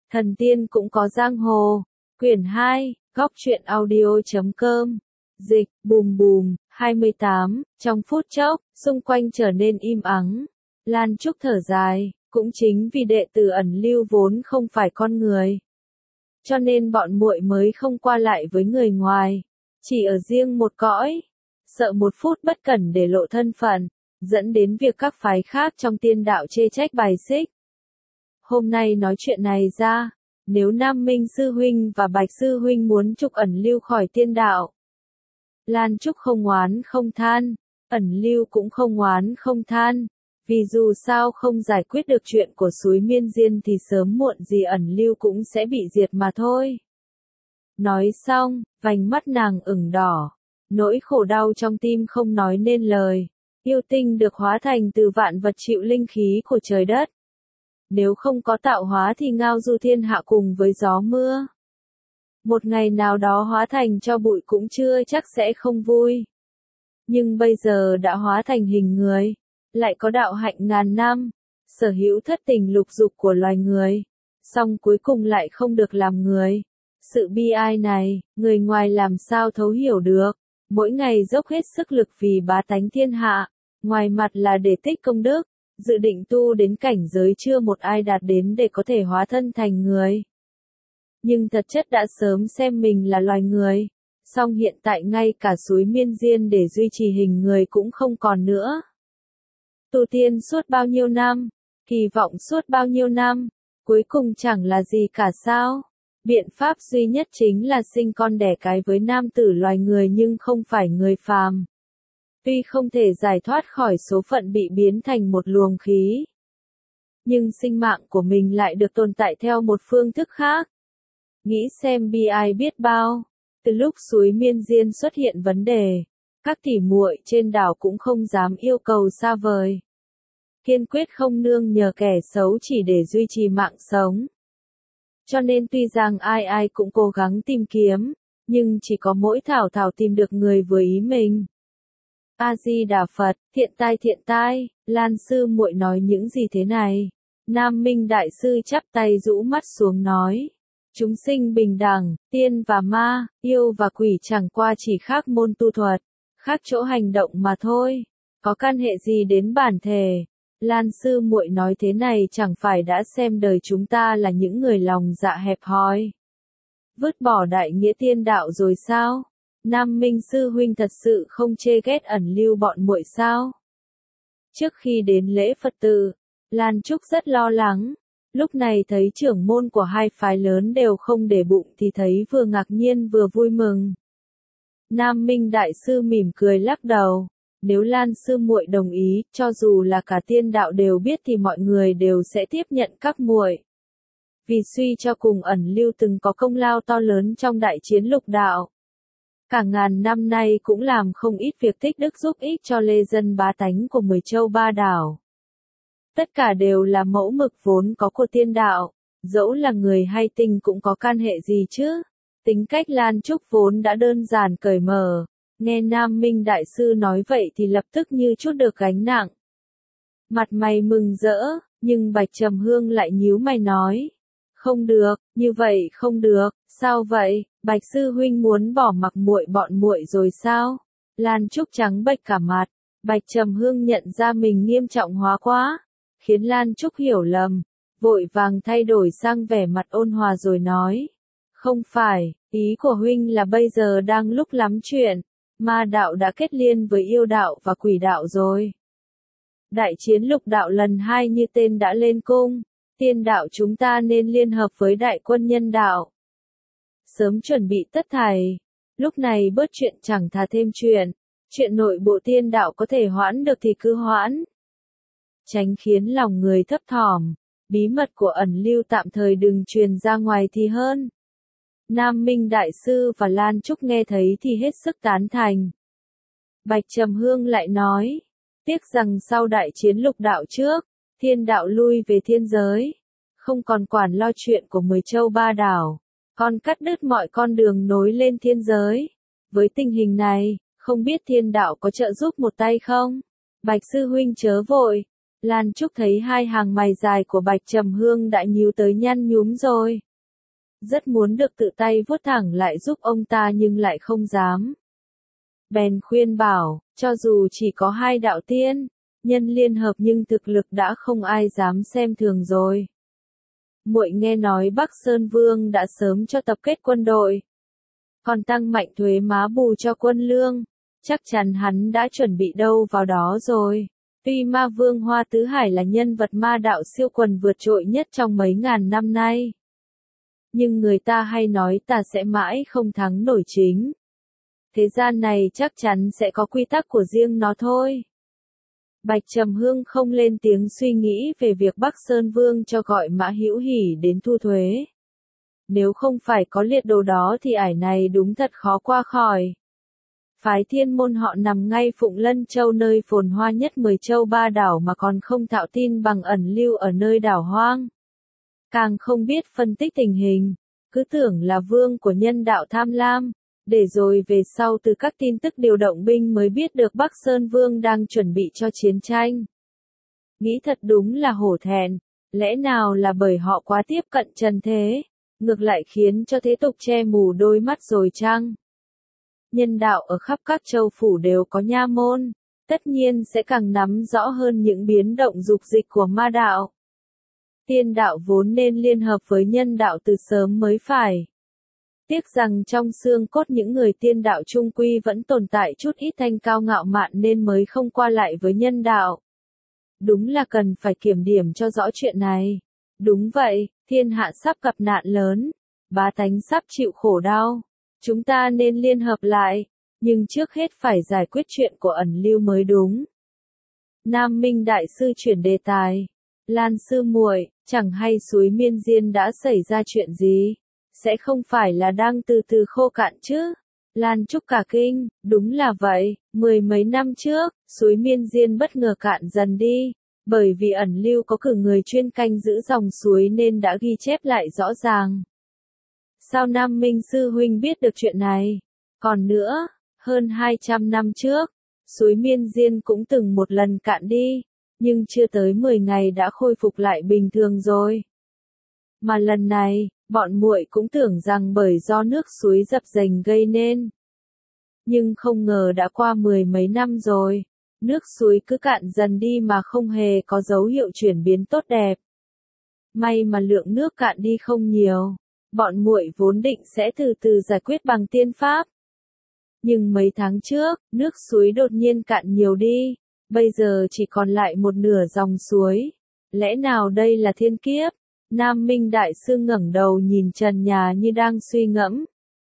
Thần tiên cũng có giang hồ. Quyển 2, góc truyện audio.com. Dịch, bùm bùm, 28, trong phút chốc, xung quanh trở nên im ắng. Lan Trúc thở dài, cũng chính vì đệ tử ẩn lưu vốn không phải con người. Cho nên bọn muội mới không qua lại với người ngoài, chỉ ở riêng một cõi. Sợ một phút bất cẩn để lộ thân phận, dẫn đến việc các phái khác trong tiên đạo chê trách bài xích. Hôm nay nói chuyện này ra, nếu Nam Minh Sư Huynh và Bạch Sư Huynh muốn trục ẩn lưu khỏi tiên đạo. Lan Trúc không oán không than, ẩn lưu cũng không oán không than, vì dù sao không giải quyết được chuyện của suối Miên Diên thì sớm muộn gì ẩn lưu cũng sẽ bị diệt mà thôi. Nói xong, vành mắt nàng ửng đỏ, nỗi khổ đau trong tim không nói nên lời. Yêu tinh được hóa thành từ vạn vật chịu linh khí của trời đất. Nếu không có tạo hóa thì ngao du thiên hạ cùng với gió mưa. Một ngày nào đó hóa thành cho bụi cũng chưa chắc sẽ không vui. Nhưng bây giờ đã hóa thành hình người, lại có đạo hạnh ngàn năm, sở hữu thất tình lục dục của loài người, song cuối cùng lại không được làm người. Sự bi ai này, người ngoài làm sao thấu hiểu được, mỗi ngày dốc hết sức lực vì bá tánh thiên hạ, ngoài mặt là để tích công đức, dự định tu đến cảnh giới chưa một ai đạt đến để có thể hóa thân thành người. Nhưng thật chất đã sớm xem mình là loài người, song hiện tại ngay cả suối Miên Diên để duy trì hình người cũng không còn nữa. Tu tiên suốt bao nhiêu năm, kỳ vọng suốt bao nhiêu năm, cuối cùng chẳng là gì cả sao? Biện pháp duy nhất chính là sinh con đẻ cái với nam tử loài người nhưng không phải người phàm. Tuy không thể giải thoát khỏi số phận bị biến thành một luồng khí, nhưng sinh mạng của mình lại được tồn tại theo một phương thức khác. Nghĩ xem bi ai biết bao, từ lúc suối Miên Diên xuất hiện vấn đề, các tỷ muội trên đảo cũng không dám yêu cầu xa vời. Kiên quyết không nương nhờ kẻ xấu chỉ để duy trì mạng sống. Cho nên tuy rằng ai ai cũng cố gắng tìm kiếm, nhưng chỉ có mỗi Thảo Thảo tìm được người vừa ý mình. A-di-đà Phật, thiện tai, Lan sư muội nói những gì thế này? Nam Minh đại sư chắp tay rũ mắt xuống nói. Chúng sinh bình đẳng, tiên và ma, yêu và quỷ chẳng qua chỉ khác môn tu thuật, khác chỗ hành động mà thôi, có căn hệ gì đến bản thể. Lan sư muội nói thế này chẳng phải đã xem đời chúng ta là những người lòng dạ hẹp hòi, vứt bỏ đại nghĩa tiên đạo rồi sao? Nam Minh sư huynh thật sự không chê ghét ẩn lưu bọn muội sao? Trước khi đến lễ Phật tử, Lan Trúc rất lo lắng. Lúc này thấy trưởng môn của hai phái lớn đều không để bụng thì thấy vừa ngạc nhiên vừa vui mừng. Nam Minh đại sư mỉm cười lắc đầu. Nếu Lan sư muội đồng ý, cho dù là cả tiên đạo đều biết thì mọi người đều sẽ tiếp nhận các muội. Vì suy cho cùng ẩn lưu từng có công lao to lớn trong đại chiến lục đạo. Cả ngàn năm nay cũng làm không ít việc tích đức giúp ích cho lê dân bá tánh của 10 châu ba đảo. Tất cả đều là mẫu mực vốn có của tiên đạo, dẫu là người hay tinh cũng có can hệ gì chứ. Tính cách Lan Trúc vốn đã đơn giản cởi mở, nghe Nam Minh đại sư nói vậy thì lập tức như chút được gánh nặng. Mặt mày mừng rỡ, nhưng Bạch Trầm Hương lại nhíu mày nói. Không được, như vậy không được, sao vậy? Bạch sư huynh muốn bỏ mặc muội bọn muội rồi sao? Lan Trúc trắng bệch cả mặt, Bạch Trầm Hương nhận ra mình nghiêm trọng hóa quá, khiến Lan Trúc hiểu lầm, vội vàng thay đổi sang vẻ mặt ôn hòa rồi nói. Không phải, ý của huynh là bây giờ đang lúc lắm chuyện, ma đạo đã kết liên với yêu đạo và quỷ đạo rồi. Đại chiến lục đạo lần 2 như tên đã lên cung, tiên đạo chúng ta nên liên hợp với đại quân nhân đạo. Sớm chuẩn bị tất thảy, lúc này bớt chuyện chẳng thà thêm chuyện nội bộ tiên đạo có thể hoãn được thì cứ hoãn. Tránh khiến lòng người thấp thỏm, bí mật của ẩn lưu tạm thời đừng truyền ra ngoài thì hơn. Nam Minh đại sư và Lan Trúc nghe thấy thì hết sức tán thành. Bạch Trầm Hương lại nói, tiếc rằng sau đại chiến lục đạo trước, thiên đạo lui về thiên giới, không còn quản lo chuyện của 10 châu ba đảo, còn cắt đứt mọi con đường nối lên thiên giới. Với tình hình này, không biết thiên đạo có trợ giúp một tay không? Bạch sư huynh chớ vội, Lan Trúc thấy hai hàng mày dài của Bạch Trầm Hương đã nhíu tới nhăn nhúm rồi. Rất muốn được tự tay vuốt thẳng lại giúp ông ta nhưng lại không dám. Bèn khuyên bảo, cho dù chỉ có hai đạo tiên, nhân liên hợp nhưng thực lực đã không ai dám xem thường rồi. Muội nghe nói Bắc Sơn Vương đã sớm cho tập kết quân đội, còn tăng mạnh thuế má bù cho quân lương, chắc chắn hắn đã chuẩn bị đâu vào đó rồi. Tuy Ma Vương Hoa Tứ Hải là nhân vật ma đạo siêu quần vượt trội nhất trong mấy ngàn năm nay, nhưng người ta hay nói ta sẽ mãi không thắng nổi chính. Thế gian này chắc chắn sẽ có quy tắc của riêng nó thôi. Bạch Trầm Hương không lên tiếng suy nghĩ về việc Bắc Sơn Vương cho gọi Mã Hữu Hỉ đến thu thuế. Nếu không phải có liệt đồ đó thì ải này đúng thật khó qua khỏi. Phái Thiên Môn họ nằm ngay Phụng Lân Châu nơi phồn hoa nhất 10 châu ba đảo mà còn không thạo tin bằng ẩn lưu ở nơi đảo hoang. Càng không biết phân tích tình hình, cứ tưởng là vương của nhân đạo tham lam, để rồi về sau từ các tin tức điều động binh mới biết được Bắc Sơn Vương đang chuẩn bị cho chiến tranh. Nghĩ thật đúng là hổ thẹn, lẽ nào là bởi họ quá tiếp cận trần thế, ngược lại khiến cho thế tục che mù đôi mắt rồi chăng? Nhân đạo ở khắp các châu phủ đều có nha môn, tất nhiên sẽ càng nắm rõ hơn những biến động dục dịch của ma đạo. Tiên đạo vốn nên liên hợp với nhân đạo từ sớm mới phải. Tiếc rằng trong xương cốt những người tiên đạo trung quy vẫn tồn tại chút ít thanh cao ngạo mạn nên mới không qua lại với nhân đạo. Đúng là cần phải kiểm điểm cho rõ chuyện này. Đúng vậy, thiên hạ sắp gặp nạn lớn, bá tánh sắp chịu khổ đau. Chúng ta nên liên hợp lại, nhưng trước hết phải giải quyết chuyện của ẩn lưu mới đúng. Nam Minh Đại Sư chuyển đề tài. Lan sư muội, chẳng hay suối Miên Diên đã xảy ra chuyện gì? Sẽ không phải là đang từ từ khô cạn chứ? Lan Trúc cả kinh, đúng là vậy, 10 mấy năm trước, suối Miên Diên bất ngờ cạn dần đi, bởi vì ẩn lưu có cử người chuyên canh giữ dòng suối nên đã ghi chép lại rõ ràng. Sao Nam Minh sư huynh biết được chuyện này? Còn nữa, hơn 200 năm trước, suối Miên Diên cũng từng một lần cạn đi, nhưng chưa tới 10 ngày đã khôi phục lại bình thường rồi. Mà lần này, bọn muội cũng tưởng rằng bởi do nước suối dập dềnh gây nên. Nhưng không ngờ đã qua 10 mấy năm rồi, nước suối cứ cạn dần đi mà không hề có dấu hiệu chuyển biến tốt đẹp. May mà lượng nước cạn đi không nhiều, bọn muội vốn định sẽ từ từ giải quyết bằng tiên pháp. Nhưng mấy tháng trước, nước suối đột nhiên cạn nhiều đi, bây giờ chỉ còn lại một nửa dòng suối. Lẽ nào đây là thiên kiếp? Nam Minh Đại Sư ngẩng đầu nhìn trần nhà như đang suy ngẫm.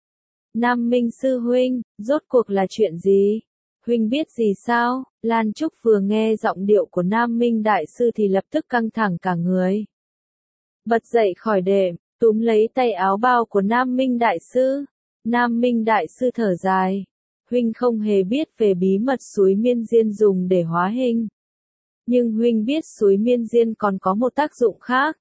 Nam Minh Sư huynh, rốt cuộc là chuyện gì? Huynh biết gì sao? Lan Trúc vừa nghe giọng điệu của Nam Minh Đại Sư thì lập tức căng thẳng cả người. Bật dậy khỏi đệm, túm lấy tay áo bao của Nam Minh Đại Sư. Nam Minh Đại Sư thở dài. Huynh không hề biết về bí mật suối Miên Diên dùng để hóa hình. Nhưng huynh biết suối Miên Diên còn có một tác dụng khác.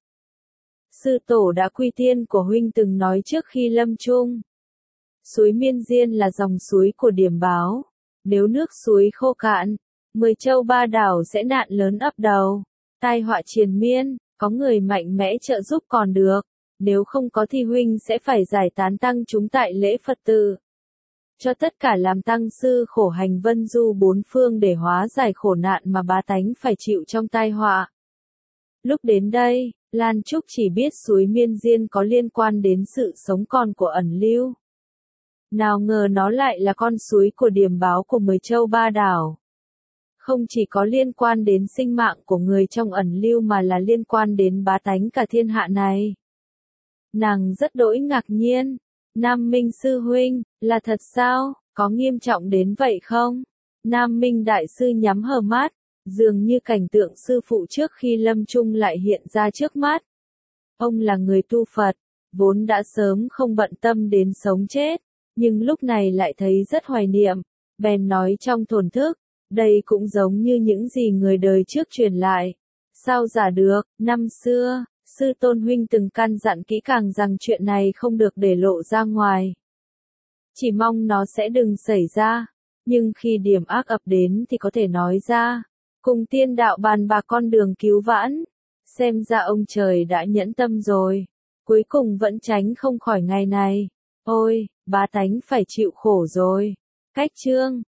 Sư tổ đã quy tiên của huynh từng nói trước khi lâm chung. Suối Miên Diên là dòng suối của điểm báo. Nếu nước suối khô cạn, 10 châu ba đảo sẽ nạn lớn ập đầu. Tai họa triền miên, có người mạnh mẽ trợ giúp còn được. Nếu không có thì huynh sẽ phải giải tán tăng chúng tại lễ Phật tự. Cho tất cả làm tăng sư khổ hành vân du bốn phương để hóa giải khổ nạn mà bá tánh phải chịu trong tai họa. Lúc đến đây, Lan Trúc chỉ biết suối Miên Diên có liên quan đến sự sống còn của ẩn lưu. Nào ngờ nó lại là con suối của điểm báo của 10 châu ba đảo. Không chỉ có liên quan đến sinh mạng của người trong ẩn lưu mà là liên quan đến bá tánh cả thiên hạ này. Nàng rất đỗi ngạc nhiên. Nam Minh sư huynh, là thật sao? Có nghiêm trọng đến vậy không? Nam Minh Đại Sư nhắm hờ mắt, dường như cảnh tượng sư phụ trước khi lâm chung lại hiện ra trước mắt. Ông là người tu Phật, vốn đã sớm không bận tâm đến sống chết, nhưng lúc này lại thấy rất hoài niệm, bèn nói trong thổn thức, đây cũng giống như những gì người đời trước truyền lại. Sao giả được, năm xưa, Sư Tôn huynh từng căn dặn kỹ càng rằng chuyện này không được để lộ ra ngoài. Chỉ mong nó sẽ đừng xảy ra, nhưng khi điểm ác ập đến thì có thể nói ra. cùng tiên đạo bàn bạc con đường cứu vãn. Xem ra ông trời đã nhẫn tâm rồi. Cuối cùng vẫn tránh không khỏi ngày này. Ôi, bá tánh phải chịu khổ rồi. Cách chương